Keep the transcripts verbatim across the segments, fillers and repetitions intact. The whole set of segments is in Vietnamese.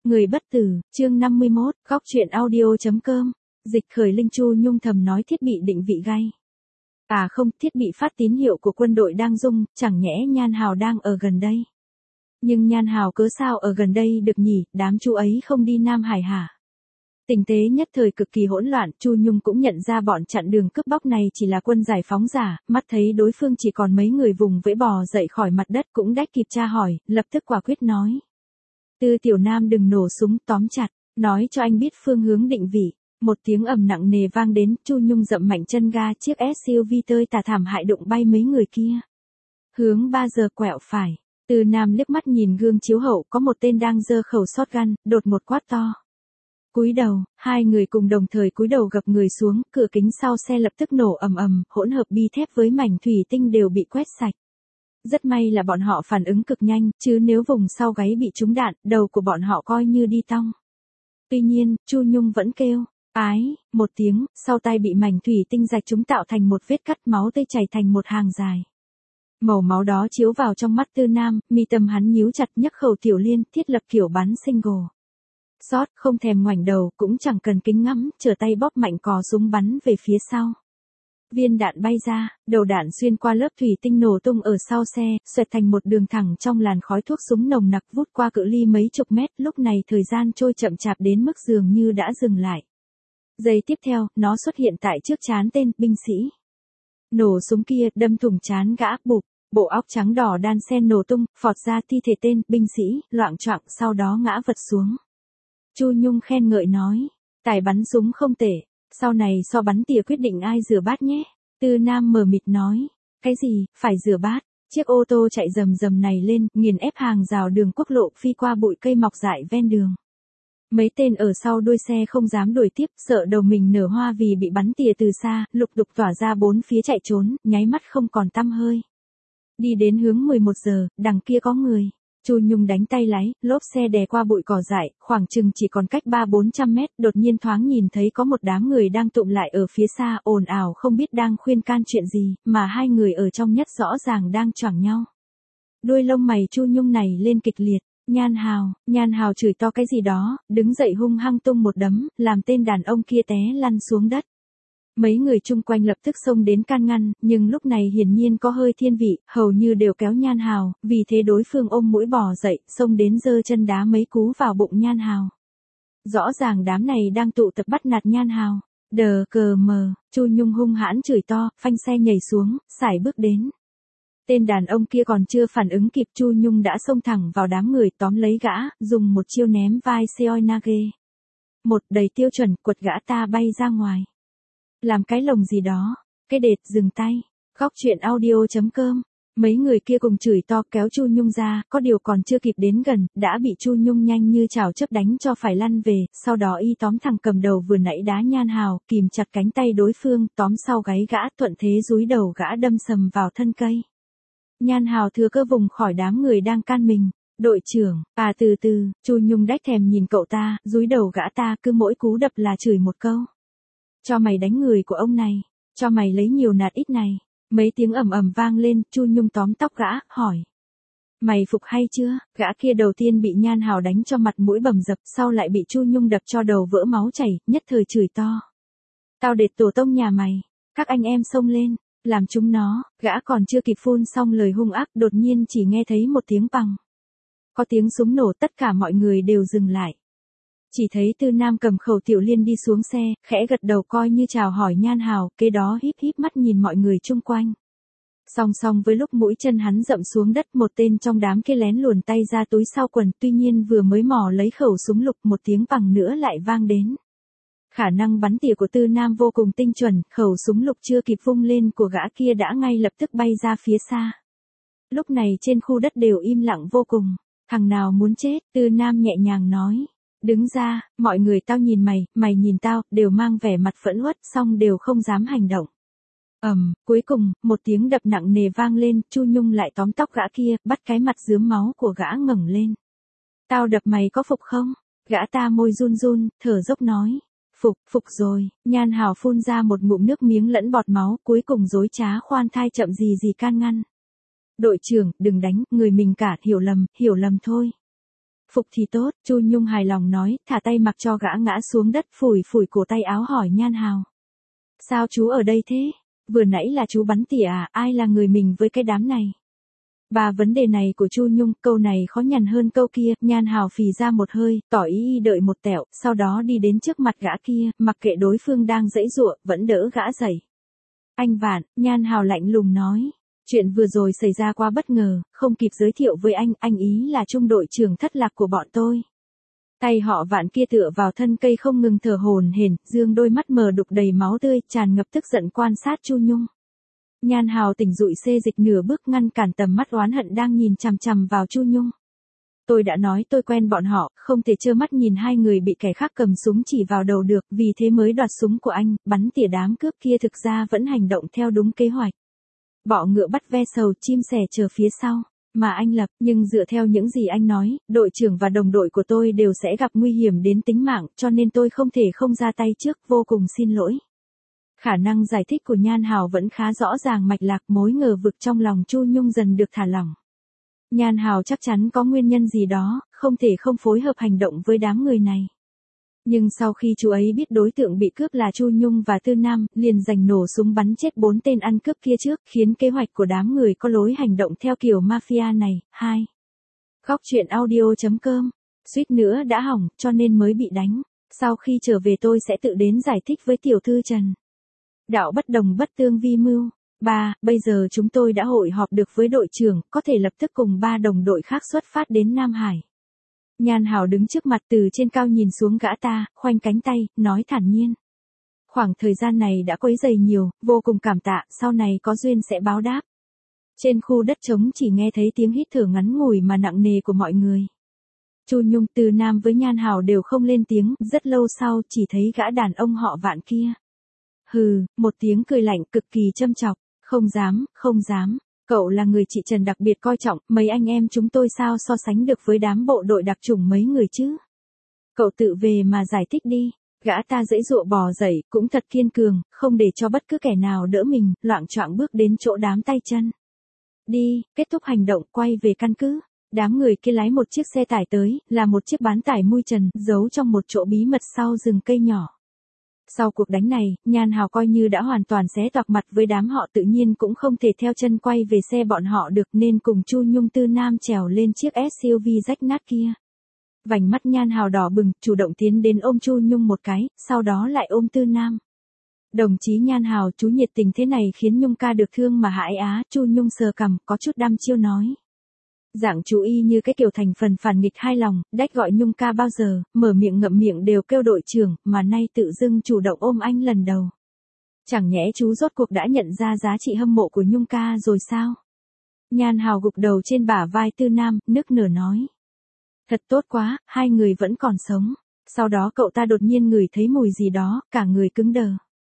Người bất tử, chương năm mươi mốt, góc truyện audio.com, dịch khởi Linh Chu Nhung thầm nói thiết bị định vị gay. À không, thiết bị phát tín hiệu của quân đội đang rung, chẳng nhẽ Nhan Hào đang ở gần đây. Nhưng Nhan Hào cớ sao ở gần đây được nhỉ, đám chú ấy không đi Nam Hải hả? Tình thế nhất thời cực kỳ hỗn loạn, Chu Nhung cũng nhận ra bọn chặn đường cướp bóc này chỉ là quân giải phóng giả, mắt thấy đối phương chỉ còn mấy người vùng vẫy bò dậy khỏi mặt đất cũng đách kịp tra hỏi, lập tức quả quyết nói. Tư Tiểu Nam đừng nổ súng, tóm chặt, nói cho anh biết phương hướng định vị. Một tiếng ầm nặng nề vang đến, Chu Nhung dậm mạnh chân ga, chiếc ét u vê tơi tả thảm hại đụng bay mấy người kia. Hướng ba giờ quẹo phải, Tư Nam liếc mắt nhìn gương chiếu hậu, có một tên đang giơ khẩu shotgun, đột một quát to. Cúi đầu, hai người cùng đồng thời cúi đầu gập người xuống, cửa kính sau xe lập tức nổ ầm ầm, hỗn hợp bi thép với mảnh thủy tinh đều bị quét sạch. Rất may là bọn họ phản ứng cực nhanh, chứ nếu vùng sau gáy bị trúng đạn, đầu của bọn họ coi như đi tong. Tuy nhiên, Chu Nhung vẫn kêu, ái, một tiếng, sau tay bị mảnh thủy tinh rạch trúng tạo thành một vết cắt, máu tươi chảy thành một hàng dài. Màu máu đó chiếu vào trong mắt Tư Nam, mi tâm hắn nhíu chặt, nhấc khẩu tiểu liên, thiết lập kiểu bắn single. Sót, không thèm ngoảnh đầu, cũng chẳng cần kính ngắm, trở tay bóp mạnh cò súng bắn về phía sau. Viên đạn bay ra, đầu đạn xuyên qua lớp thủy tinh nổ tung ở sau xe, xoẹt thành một đường thẳng trong làn khói thuốc súng nồng nặc vút qua cự ly mấy chục mét. Lúc này thời gian trôi chậm chạp đến mức dường như đã dừng lại. Giây tiếp theo, nó xuất hiện tại trước trán tên binh sĩ. Nổ súng kia đâm thủng trán gã, bụp, bộ óc trắng đỏ đan xen nổ tung, phọt ra thi thể tên binh sĩ, loạng choạng, sau đó ngã vật xuống. Chu Nhung khen ngợi nói, tài bắn súng không tệ. Sau này so bắn tỉa quyết định ai rửa bát nhé. Tư Nam mờ mịt nói. Cái gì, phải rửa bát? Chiếc ô tô chạy rầm rầm này lên, nghiền ép hàng rào đường quốc lộ phi qua bụi cây mọc dại ven đường. Mấy tên ở sau đuôi xe không dám đuổi tiếp, sợ đầu mình nở hoa vì bị bắn tỉa từ xa, lục đục tỏa ra bốn phía chạy trốn, nháy mắt không còn tăm hơi. Đi đến hướng mười một giờ, đằng kia có người. Chu Nhung đánh tay lái, lốp xe đè qua bụi cỏ dại, khoảng chừng chỉ còn cách ba bốn trăm mét, đột nhiên thoáng nhìn thấy có một đám người đang tụm lại ở phía xa, ồn ào không biết đang khuyên can chuyện gì, mà hai người ở trong nhất rõ ràng đang choảng nhau. Đuôi lông mày Chu Nhung này lên kịch liệt, Nhan Hào, Nhan Hào chửi to cái gì đó, đứng dậy hung hăng tung một đấm, làm tên đàn ông kia té lăn xuống đất. Mấy người chung quanh lập tức xông đến can ngăn, nhưng lúc này hiển nhiên có hơi thiên vị, hầu như đều kéo Nhan Hào, vì thế đối phương ôm mũi bò dậy, xông đến giơ chân đá mấy cú vào bụng Nhan Hào. Rõ ràng đám này đang tụ tập bắt nạt Nhan Hào. Đờ cờ mờ, Chu Nhung hung hãn chửi to, phanh xe nhảy xuống, sải bước đến. Tên đàn ông kia còn chưa phản ứng kịp, Chu Nhung đã xông thẳng vào đám người tóm lấy gã, dùng một chiêu ném vai Seoi Nage. Một đầy tiêu chuẩn, quật gã ta bay ra ngoài. Làm cái lồng gì đó, cái đệt, dừng tay. Góc truyện audio.com, mấy người kia cùng chửi to kéo Chu Nhung ra, có điều còn chưa kịp đến gần, đã bị Chu Nhung nhanh như chảo chớp đánh cho phải lăn về, sau đó y tóm thằng cầm đầu vừa nãy đá Nhan Hào, kìm chặt cánh tay đối phương, tóm sau gáy gã, thuận thế dúi đầu gã đâm sầm vào thân cây. Nhan Hào thừa cơ vùng khỏi đám người đang can mình. Đội trưởng, à từ từ, Chu Nhung đách thèm nhìn cậu ta, dúi đầu gã ta, cứ mỗi cú đập là chửi một câu. Cho mày đánh người của ông này, cho mày lấy nhiều nạt ít này. Mấy tiếng ầm ầm vang lên, Chu Nhung tóm tóc gã, hỏi. Mày phục hay chưa? Gã kia đầu tiên bị Nhan Hào đánh cho mặt mũi bầm dập, sau lại bị Chu Nhung đập cho đầu vỡ máu chảy, nhất thời chửi to. Tao đệt tổ tông nhà mày, các anh em xông lên, làm chúng nó, gã còn chưa kịp phun xong lời hung ác, đột nhiên chỉ nghe thấy một tiếng bằng. Có tiếng súng nổ, tất cả mọi người đều dừng lại. Chỉ thấy Tư Nam cầm khẩu tiểu liên đi xuống xe, khẽ gật đầu coi như chào hỏi Nhan Hào, kế đó híp híp mắt nhìn mọi người chung quanh. Song song với lúc mũi chân hắn dậm xuống đất, một tên trong đám kia lén luồn tay ra túi sau quần, tuy nhiên vừa mới mò lấy khẩu súng lục, một tiếng bằng nữa lại vang đến. Khả năng bắn tỉa của Tư Nam vô cùng tinh chuẩn, khẩu súng lục chưa kịp vung lên của gã kia đã ngay lập tức bay ra phía xa. Lúc này trên khu đất đều im lặng vô cùng, thằng nào muốn chết, Tư Nam nhẹ nhàng nói. Đứng ra, mọi người tao nhìn mày, mày nhìn tao, đều mang vẻ mặt phẫn uất, song đều không dám hành động. Ầm, um, cuối cùng, một tiếng đập nặng nề vang lên, Chu Nhung lại tóm tóc gã kia, bắt cái mặt rướm máu của gã ngẩng lên. Tao đập mày có phục không? Gã ta môi run run, thở dốc nói. Phục, phục rồi, Nhan Hào phun ra một ngụm nước miếng lẫn bọt máu, cuối cùng dối trá khoan thai chậm gì gì can ngăn. Đội trưởng, đừng đánh, người mình cả, hiểu lầm, hiểu lầm thôi. Phục thì tốt, Chu Nhung hài lòng nói, thả tay mặc cho gã ngã xuống đất, phủi phủi cổ tay áo hỏi Nhan Hào. Sao chú ở đây thế? Vừa nãy là chú bắn tỉa à, ai là người mình với cái đám này? Ba vấn đề này của Chu Nhung, câu này khó nhằn hơn câu kia, Nhan Hào phì ra một hơi, tỏ ý y đợi một tẹo, sau đó đi đến trước mặt gã kia, mặc kệ đối phương đang giãy giụa, vẫn đỡ gã dậy. Anh Vạn, Nhan Hào lạnh lùng nói. Chuyện vừa rồi xảy ra quá bất ngờ, không kịp giới thiệu với anh, anh ý là trung đội trưởng thất lạc của bọn tôi. Tay họ Vạn kia tựa vào thân cây không ngừng thở hổn hển, dương đôi mắt mờ đục đầy máu tươi, tràn ngập tức giận quan sát Chu Nhung. Nhan Hào tỉnh dụi xê dịch nửa bước ngăn cản tầm mắt oán hận đang nhìn chằm chằm vào Chu Nhung. Tôi đã nói tôi quen bọn họ, không thể trơ mắt nhìn hai người bị kẻ khác cầm súng chỉ vào đầu được, vì thế mới đoạt súng của anh, bắn tỉa đám cướp kia thực ra vẫn hành động theo đúng kế hoạch. Bọ ngựa bắt ve sầu, chim sẻ chờ phía sau, mà anh lập, nhưng dựa theo những gì anh nói, đội trưởng và đồng đội của tôi đều sẽ gặp nguy hiểm đến tính mạng, cho nên tôi không thể không ra tay trước, vô cùng xin lỗi. Khả năng giải thích của Nhan Hào vẫn khá rõ ràng mạch lạc, mối ngờ vực trong lòng Chu Nhung dần được thả lỏng. Nhan Hào chắc chắn có nguyên nhân gì đó, không thể không phối hợp hành động với đám người này. Nhưng sau khi chú ấy biết đối tượng bị cướp là Chu Nhung và Tư Nam, liền giành nổ súng bắn chết bốn tên ăn cướp kia trước, khiến kế hoạch của đám người có lối hành động theo kiểu mafia này. hai. Góc truyện audio chấm com. Suýt nữa đã hỏng, cho nên mới bị đánh. Sau khi trở về tôi sẽ tự đến giải thích với tiểu thư Trần. Đạo bất đồng bất tương vi mưu. ba. Bây giờ chúng tôi đã hội họp được với đội trưởng, có thể lập tức cùng ba đồng đội khác xuất phát đến Nam Hải. Nhan Hào đứng trước mặt từ trên cao nhìn xuống gã ta, khoanh cánh tay, nói thản nhiên. Khoảng thời gian này đã quấy rầy nhiều, vô cùng cảm tạ, sau này có duyên sẽ báo đáp. Trên khu đất trống chỉ nghe thấy tiếng hít thở ngắn ngủi mà nặng nề của mọi người. Chu Nhung, Từ Nam với Nhan Hào đều không lên tiếng, rất lâu sau chỉ thấy gã đàn ông họ Vạn kia. Hừ, một tiếng cười lạnh cực kỳ châm chọc, không dám, không dám. Cậu là người chị Trần đặc biệt coi trọng, mấy anh em chúng tôi sao so sánh được với đám bộ đội đặc chủng mấy người chứ? Cậu tự về mà giải thích đi. Gã ta giãy giụa bò dậy, cũng thật kiên cường, không để cho bất cứ kẻ nào đỡ mình, loạng choạng bước đến chỗ đám tay chân. Đi, kết thúc hành động, quay về căn cứ. Đám người kia lái một chiếc xe tải tới, là một chiếc bán tải mui trần, giấu trong một chỗ bí mật sau rừng cây nhỏ. Sau cuộc đánh này, Nhan Hào coi như đã hoàn toàn xé toạc mặt với đám họ, tự nhiên cũng không thể theo chân quay về xe bọn họ được, nên cùng Chu Nhung Tư Nam trèo lên chiếc ét u vê rách nát kia. Vành mắt Nhan Hào đỏ bừng, chủ động tiến đến ôm Chu Nhung một cái, sau đó lại ôm Tư Nam. Đồng chí Nhan Hào, chú nhiệt tình thế này khiến Nhung ca được thương mà hãi á. Chu Nhung sờ cằm, có chút đăm chiêu nói. Dạng chú y như cái kiểu thành phần phản nghịch hai lòng, đách gọi Nhung ca bao giờ, mở miệng ngậm miệng đều kêu đội trưởng, mà nay tự dưng chủ động ôm anh lần đầu. Chẳng nhẽ chú rốt cuộc đã nhận ra giá trị hâm mộ của Nhung ca rồi sao? Nhan Hào gục đầu trên bả vai Tư Nam, nức nở nói. Thật tốt quá, hai người vẫn còn sống. Sau đó cậu ta đột nhiên ngửi thấy mùi gì đó, cả người cứng đờ.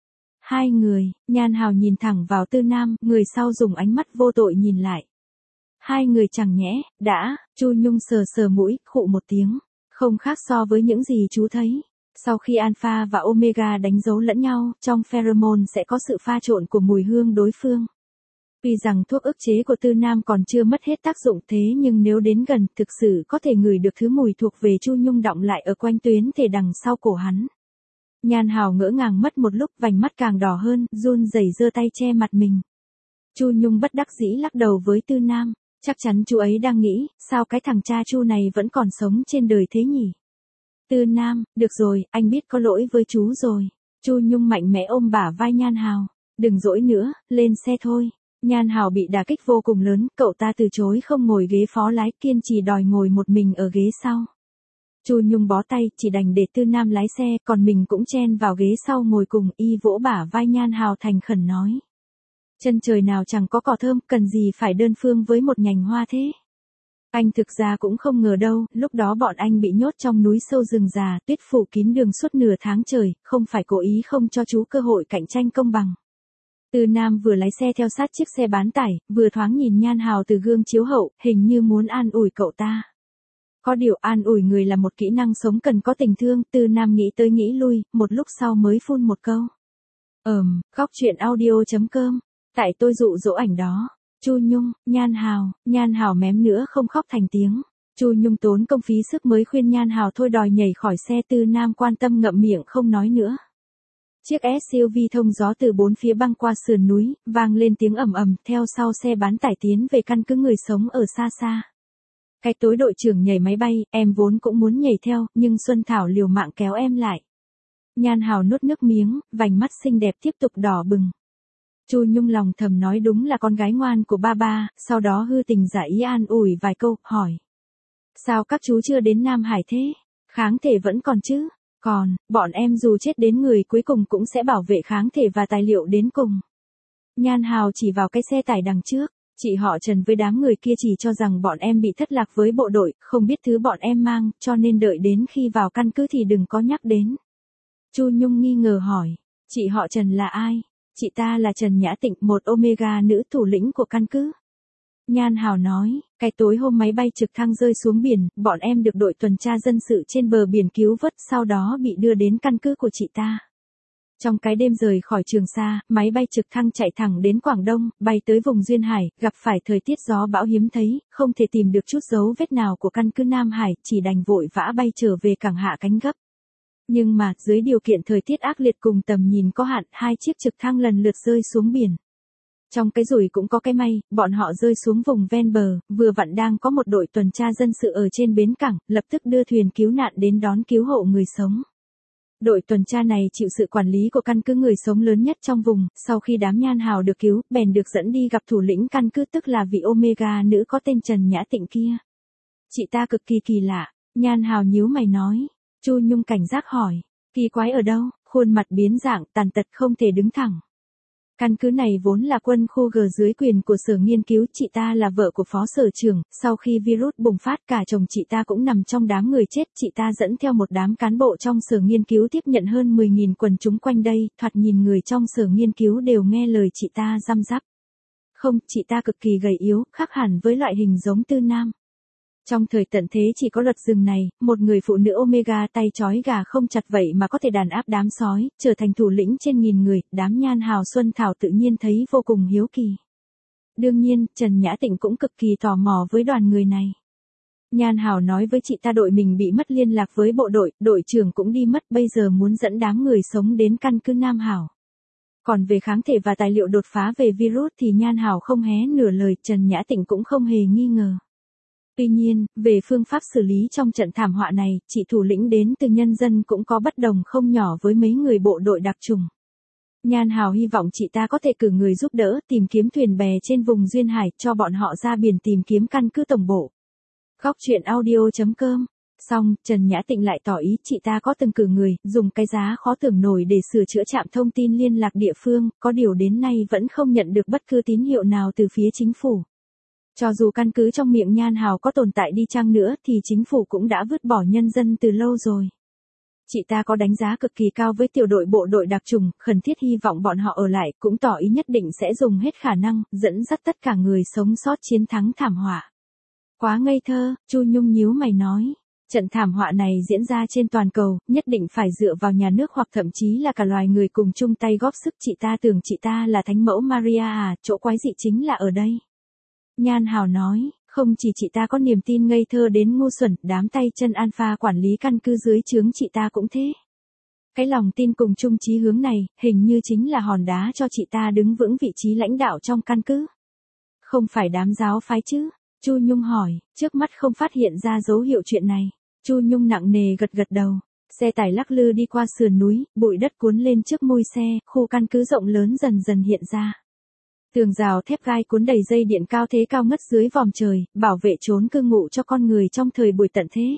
Hai người, Nhan Hào nhìn thẳng vào Tư Nam, người sau dùng ánh mắt vô tội nhìn lại. Hai người chẳng nhẽ, đã, Chu Nhung sờ sờ mũi, khụ một tiếng. Không khác so với những gì chú thấy. Sau khi alpha và omega đánh dấu lẫn nhau, trong pheromone sẽ có sự pha trộn của mùi hương đối phương. Vì rằng thuốc ức chế của Tư Nam còn chưa mất hết tác dụng, thế nhưng nếu đến gần, thực sự có thể ngửi được thứ mùi thuộc về Chu Nhung đọng lại ở quanh tuyến thể đằng sau cổ hắn. Nhan Hào ngỡ ngàng mất một lúc, vành mắt càng đỏ hơn, run rẩy giơ tay che mặt mình. Chu Nhung bất đắc dĩ lắc đầu với Tư Nam. Chắc chắn chú ấy đang nghĩ, sao cái thằng cha Chu này vẫn còn sống trên đời thế nhỉ? Tư Nam, được rồi, anh biết có lỗi với chú rồi. Chu Nhung mạnh mẽ ôm bả vai Nhan Hào. Đừng dỗi nữa, lên xe thôi. Nhan Hào bị đả kích vô cùng lớn, cậu ta từ chối không ngồi ghế phó lái, kiên trì đòi ngồi một mình ở ghế sau. Chu Nhung bó tay, chỉ đành để Tư Nam lái xe, còn mình cũng chen vào ghế sau ngồi cùng, y vỗ bả vai Nhan Hào thành khẩn nói. Chân trời nào chẳng có cỏ thơm, cần gì phải đơn phương với một nhành hoa thế. Anh thực ra cũng không ngờ đâu, lúc đó bọn anh bị nhốt trong núi sâu rừng già, tuyết phủ kín đường suốt nửa tháng trời, không phải cố ý không cho chú cơ hội cạnh tranh công bằng. Tư Nam vừa lái xe theo sát chiếc xe bán tải, vừa thoáng nhìn Nhan Hào từ gương chiếu hậu, hình như muốn an ủi cậu ta. Có điều an ủi người là một kỹ năng sống cần có tình thương, Tư Nam nghĩ tới nghĩ lui, một lúc sau mới phun một câu. Ờm, góc truyện audio chấm com. Tại tôi dụ dỗ ảnh đó. Chu Nhung, Nhan Hào, Nhan Hào mém nữa không khóc thành tiếng. Chu Nhung tốn công phí sức mới khuyên Nhan Hào thôi đòi nhảy khỏi xe. Tư Nam quan tâm ngậm miệng không nói nữa. Chiếc ét u vê thông gió từ bốn phía băng qua sườn núi, vang lên tiếng ầm ầm, theo sau xe bán tải tiến về căn cứ người sống ở xa xa. Cái tối đội trưởng nhảy máy bay, em vốn cũng muốn nhảy theo, nhưng Xuân Thảo liều mạng kéo em lại. Nhan Hào nuốt nước miếng, vành mắt xinh đẹp tiếp tục đỏ bừng. Chu Nhung lòng thầm nói đúng là con gái ngoan của ba ba, sau đó hư tình giả ý an ủi vài câu, hỏi. Sao các chú chưa đến Nam Hải thế? Kháng thể vẫn còn chứ? Còn, bọn em dù chết đến người cuối cùng cũng sẽ bảo vệ kháng thể và tài liệu đến cùng. Nhan Hào chỉ vào cái xe tải đằng trước, chị họ Trần với đám người kia chỉ cho rằng bọn em bị thất lạc với bộ đội, không biết thứ bọn em mang, cho nên đợi đến khi vào căn cứ thì đừng có nhắc đến. Chu Nhung nghi ngờ hỏi, chị họ Trần là ai? Chị ta là Trần Nhã Tịnh, một Omega nữ thủ lĩnh của căn cứ. Nhan Hào nói, cái tối hôm máy bay trực thăng rơi xuống biển, bọn em được đội tuần tra dân sự trên bờ biển cứu vớt, sau đó bị đưa đến căn cứ của chị ta. Trong cái đêm rời khỏi Trường Sa, máy bay trực thăng chạy thẳng đến Quảng Đông, bay tới vùng Duyên Hải, gặp phải thời tiết gió bão hiếm thấy, không thể tìm được chút dấu vết nào của căn cứ Nam Hải, chỉ đành vội vã bay trở về cảng hạ cánh gấp. Nhưng mà, dưới điều kiện thời tiết ác liệt cùng tầm nhìn có hạn, hai chiếc trực thăng lần lượt rơi xuống biển. Trong cái rủi cũng có cái may, bọn họ rơi xuống vùng ven bờ, vừa vặn đang có một đội tuần tra dân sự ở trên bến cảng, lập tức đưa thuyền cứu nạn đến đón cứu hộ người sống. Đội tuần tra này chịu sự quản lý của căn cứ người sống lớn nhất trong vùng, sau khi đám Nhan Hào được cứu, bèn được dẫn đi gặp thủ lĩnh căn cứ, tức là vị Omega nữ có tên Trần Nhã Tịnh kia. Chị ta cực kỳ kỳ lạ, Nhan Hào nhíu mày nói. Chu Nhung cảnh giác hỏi, kỳ quái ở đâu? Khuôn mặt biến dạng, tàn tật không thể đứng thẳng. Căn cứ này vốn là quân khu G dưới quyền của sở nghiên cứu, chị ta là vợ của phó sở trưởng, sau khi virus bùng phát cả chồng chị ta cũng nằm trong đám người chết, chị ta dẫn theo một đám cán bộ trong sở nghiên cứu tiếp nhận hơn mười nghìn quần chúng quanh đây, thoạt nhìn người trong sở nghiên cứu đều nghe lời chị ta răm rắp. Không, chị ta cực kỳ gầy yếu, khác hẳn với loại hình giống Tư Nam. Trong thời tận thế chỉ có luật rừng này, một người phụ nữ Omega tay trói gà không chặt vậy mà có thể đàn áp đám sói, trở thành thủ lĩnh trên nghìn người, đám Nhan Hào Xuân Thảo tự nhiên thấy vô cùng hiếu kỳ. Đương nhiên, Trần Nhã Tịnh cũng cực kỳ tò mò với đoàn người này. Nhan Hào nói với chị ta đội mình bị mất liên lạc với bộ đội, đội trưởng cũng đi mất, bây giờ muốn dẫn đám người sống đến căn cứ Nam Hảo. Còn về kháng thể và tài liệu đột phá về virus thì Nhan Hào không hé nửa lời, Trần Nhã Tịnh cũng không hề nghi ngờ. Tuy nhiên, về phương pháp xử lý trong trận thảm họa này, chị thủ lĩnh đến từ nhân dân cũng có bất đồng không nhỏ với mấy người bộ đội đặc trùng. Nhan Hào hy vọng chị ta có thể cử người giúp đỡ tìm kiếm thuyền bè trên vùng Duyên Hải, cho bọn họ ra biển tìm kiếm căn cứ tổng bộ. Góc truyện audio chấm com. Xong, Trần Nhã Tịnh lại tỏ ý chị ta có từng cử người, dùng cái giá khó tưởng nổi để sửa chữa trạm thông tin liên lạc địa phương, có điều đến nay vẫn không nhận được bất cứ tín hiệu nào từ phía chính phủ. Cho dù căn cứ trong miệng Nhan Hào có tồn tại đi chăng nữa thì chính phủ cũng đã vứt bỏ nhân dân từ lâu rồi. Chị ta có đánh giá cực kỳ cao với tiểu đội bộ đội đặc trùng, khẩn thiết hy vọng bọn họ ở lại, cũng tỏ ý nhất định sẽ dùng hết khả năng, dẫn dắt tất cả người sống sót chiến thắng thảm họa. Quá ngây thơ, Chu Nhung nhíu mày nói. Trận thảm họa này diễn ra trên toàn cầu, nhất định phải dựa vào nhà nước hoặc thậm chí là cả loài người cùng chung tay góp sức. Chị ta tưởng chị ta là thánh mẫu Maria à, chỗ quái dị chính là ở đây. Nhan Hào nói, không chỉ chị ta có niềm tin ngây thơ đến ngu xuẩn, đám tay chân alpha quản lý căn cứ dưới trướng chị ta cũng thế. Cái lòng tin cùng chung chí hướng này, hình như chính là hòn đá cho chị ta đứng vững vị trí lãnh đạo trong căn cứ. Không phải đám giáo phái chứ? Chu Nhung hỏi, trước mắt không phát hiện ra dấu hiệu chuyện này. Chu Nhung nặng nề gật gật đầu. Xe tải lắc lư đi qua sườn núi, bụi đất cuốn lên trước mui xe, khu căn cứ rộng lớn dần dần hiện ra. Tường rào thép gai cuốn đầy dây điện cao thế cao ngất dưới vòm trời, bảo vệ trốn cư ngụ cho con người trong thời buổi tận thế.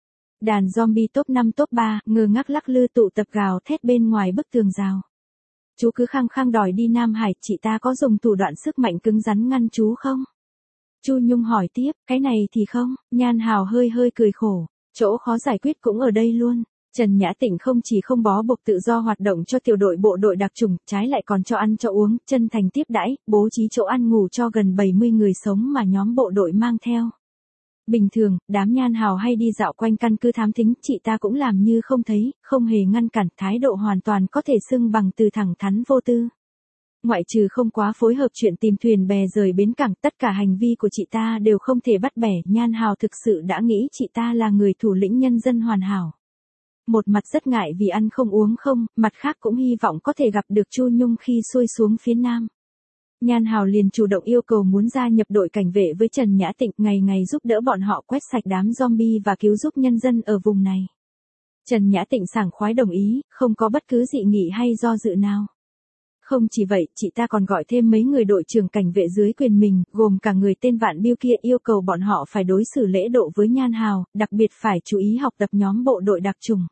Đàn zombie top năm top ba, ngơ ngác lắc lư tụ tập gào thét bên ngoài bức tường rào. Chú cứ khăng khăng đòi đi Nam Hải, chị ta có dùng thủ đoạn sức mạnh cứng rắn ngăn chú không? Chu Nhung hỏi tiếp, cái này thì không, Nhan Hào hơi hơi cười khổ, chỗ khó giải quyết cũng ở đây luôn. Trần Nhã Tịnh không chỉ không bó buộc tự do hoạt động cho tiểu đội bộ đội đặc trùng, trái lại còn cho ăn cho uống, chân thành tiếp đãi, bố trí chỗ ăn ngủ cho gần bảy mươi người sống mà nhóm bộ đội mang theo. Bình thường, đám Nhan Hào hay đi dạo quanh căn cứ thám thính, chị ta cũng làm như không thấy, không hề ngăn cản, thái độ hoàn toàn có thể xưng bằng từ thẳng thắn vô tư. Ngoại trừ không quá phối hợp chuyện tìm thuyền bè rời bến cảng, tất cả hành vi của chị ta đều không thể bắt bẻ. Nhan Hào thực sự đã nghĩ chị ta là người thủ lĩnh nhân dân hoàn hảo. Một mặt rất ngại vì ăn không uống không, mặt khác cũng hy vọng có thể gặp được Chu Nhung khi xuôi xuống phía nam. Nhan Hào liền chủ động yêu cầu muốn gia nhập đội cảnh vệ với Trần Nhã Tịnh, ngày ngày giúp đỡ bọn họ quét sạch đám zombie và cứu giúp nhân dân ở vùng này. Trần Nhã Tịnh sảng khoái đồng ý, không có bất cứ dị nghị hay do dự nào. Không chỉ vậy, chị ta còn gọi thêm mấy người đội trưởng cảnh vệ dưới quyền mình, gồm cả người tên Vạn Biêu kia, yêu cầu bọn họ phải đối xử lễ độ với Nhan Hào, đặc biệt phải chú ý học tập nhóm bộ đội đặc trùng.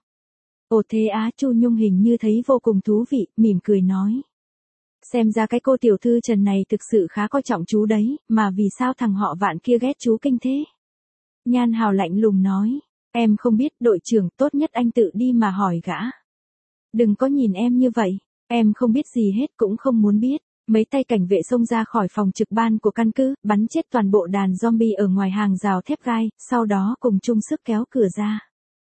Ồ thế á, Chu Nhung hình như thấy vô cùng thú vị, mỉm cười nói. Xem ra cái cô tiểu thư Trần này thực sự khá coi trọng chú đấy, mà vì sao thằng họ Vạn kia ghét chú kinh thế? Nhan Hào lạnh lùng nói, em không biết, đội trưởng, tốt nhất anh tự đi mà hỏi gã. Đừng có nhìn em như vậy, em không biết gì hết cũng không muốn biết. Mấy tay cảnh vệ xông ra khỏi phòng trực ban của căn cứ, bắn chết toàn bộ đàn zombie ở ngoài hàng rào thép gai, sau đó cùng chung sức kéo cửa ra.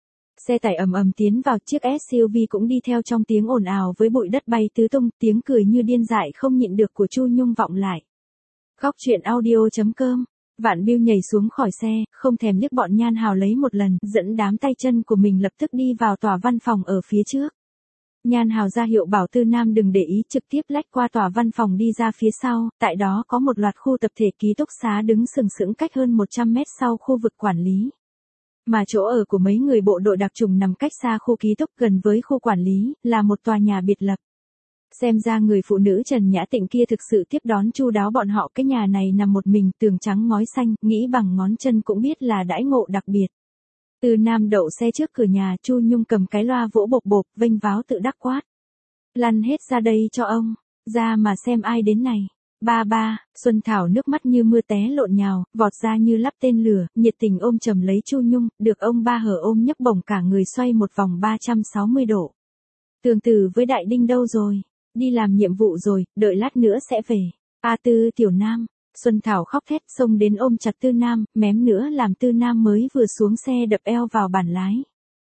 Xe tải ầm ầm tiến vào, chiếc ét u vê cũng đi theo trong tiếng ồn ào với bụi đất bay tứ tung, tiếng cười như điên dại không nhịn được của Chu Nhung vọng lại. Góc truyện audio chấm com. Vạn Biêu nhảy xuống khỏi xe, không thèm liếc bọn Nhan Hào lấy một lần, dẫn đám tay chân của mình lập tức đi vào tòa văn phòng ở phía trước. Nhan Hào ra hiệu bảo Tư Nam đừng để ý, trực tiếp lách qua tòa văn phòng đi ra phía sau, tại đó có một loạt khu tập thể ký túc xá đứng sừng sững cách hơn một trăm mét sau khu vực quản lý. Mà chỗ ở của mấy người bộ đội đặc trùng nằm cách xa khu ký túc, gần với khu quản lý, là một tòa nhà biệt lập. Xem ra người phụ nữ Trần Nhã Tịnh kia thực sự tiếp đón chu đáo bọn họ, cái nhà này nằm một mình, tường trắng ngói xanh, nghĩ bằng ngón chân cũng biết là đãi ngộ đặc biệt. Từ Nam đậu xe trước cửa nhà, Chu Nhung cầm cái loa vỗ bộp bộp, vênh váo tự đắc quát. Lăn hết ra đây cho ông, ra mà xem ai đến này. Ba ba, Xuân Thảo nước mắt như mưa té lộn nhào, vọt ra như lắp tên lửa, nhiệt tình ôm chầm lấy Chu Nhung, được ông ba hở ôm nhấc bổng cả người xoay một vòng ba trăm sáu mươi độ. Tường Tử với Đại Đinh đâu rồi? Đi làm nhiệm vụ rồi, đợi lát nữa sẽ về. A Tư Tiểu Nam, Xuân Thảo khóc thét xông đến ôm chặt Tư Nam, mém nữa làm Tư Nam mới vừa xuống xe đập eo vào bàn lái.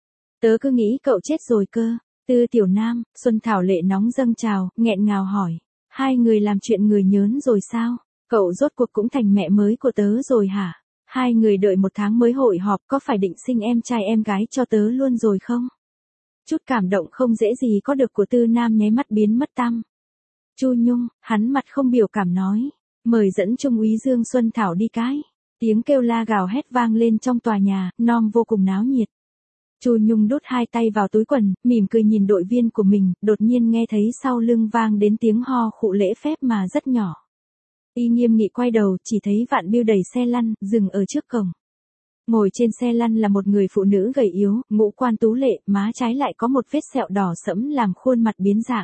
Tớ cứ nghĩ cậu chết rồi cơ. Tư Tiểu Nam, Xuân Thảo lệ nóng dâng trào, nghẹn ngào hỏi. Hai người làm chuyện người nhớn rồi sao? Cậu rốt cuộc cũng thành mẹ mới của tớ rồi hả? Hai người đợi một tháng mới hội họp, có phải định sinh em trai em gái cho tớ luôn rồi không? Chút cảm động không dễ gì có được của Tư Nam nháy mắt biến mất tăm. Chu Nhung, hắn mặt không biểu cảm nói. Mời dẫn Trung úy Dương Xuân Thảo đi cái. Tiếng kêu la gào hét vang lên trong tòa nhà, nom vô cùng náo nhiệt. Chu Nhung đút hai tay vào túi quần, mỉm cười nhìn đội viên của mình, đột nhiên nghe thấy sau lưng vang đến tiếng ho khụ lễ phép mà rất nhỏ. Y nghiêm nghị quay đầu, chỉ thấy Vạn Biêu đẩy xe lăn, dừng ở trước cổng. Ngồi trên xe lăn là một người phụ nữ gầy yếu, ngũ quan tú lệ, má trái lại có một vết sẹo đỏ sẫm làm khuôn mặt biến dạng.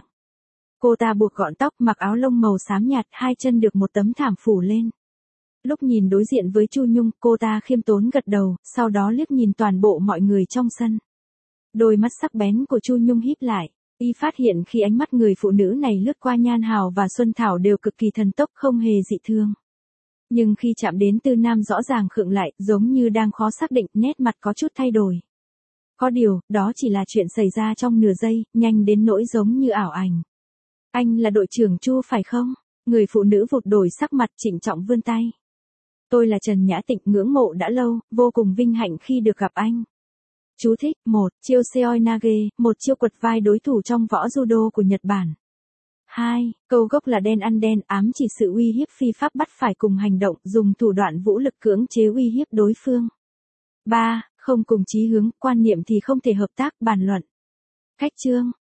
Cô ta buộc gọn tóc, mặc áo lông màu xám nhạt, hai chân được một tấm thảm phủ lên. Lúc nhìn đối diện với Chu Nhung, cô ta khiêm tốn gật đầu, sau đó liếc nhìn toàn bộ mọi người trong sân. Đôi mắt sắc bén của Chu Nhung híp lại, y phát hiện khi ánh mắt người phụ nữ này lướt qua Nhan Hào và Xuân Thảo đều cực kỳ thần tốc, không hề dị thương. Nhưng khi chạm đến Tư Nam rõ ràng khựng lại, giống như đang khó xác định, nét mặt có chút thay đổi. Có điều, đó chỉ là chuyện xảy ra trong nửa giây, nhanh đến nỗi giống như ảo ảnh. Anh là đội trưởng Chu phải không? Người phụ nữ vụt đổi sắc mặt, trịnh trọng vươn tay. Tôi là Trần Nhã Tịnh, ngưỡng mộ đã lâu, vô cùng vinh hạnh khi được gặp anh. Chú thích, một, chiêu Seoi Nage, một chiêu quật vai đối thủ trong võ judo của Nhật Bản. hai, câu gốc là đen ăn đen, ám chỉ sự uy hiếp phi pháp bắt phải cùng hành động, dùng thủ đoạn vũ lực cưỡng chế uy hiếp đối phương. ba, không cùng chí hướng, quan niệm thì không thể hợp tác, bàn luận. Khách chương.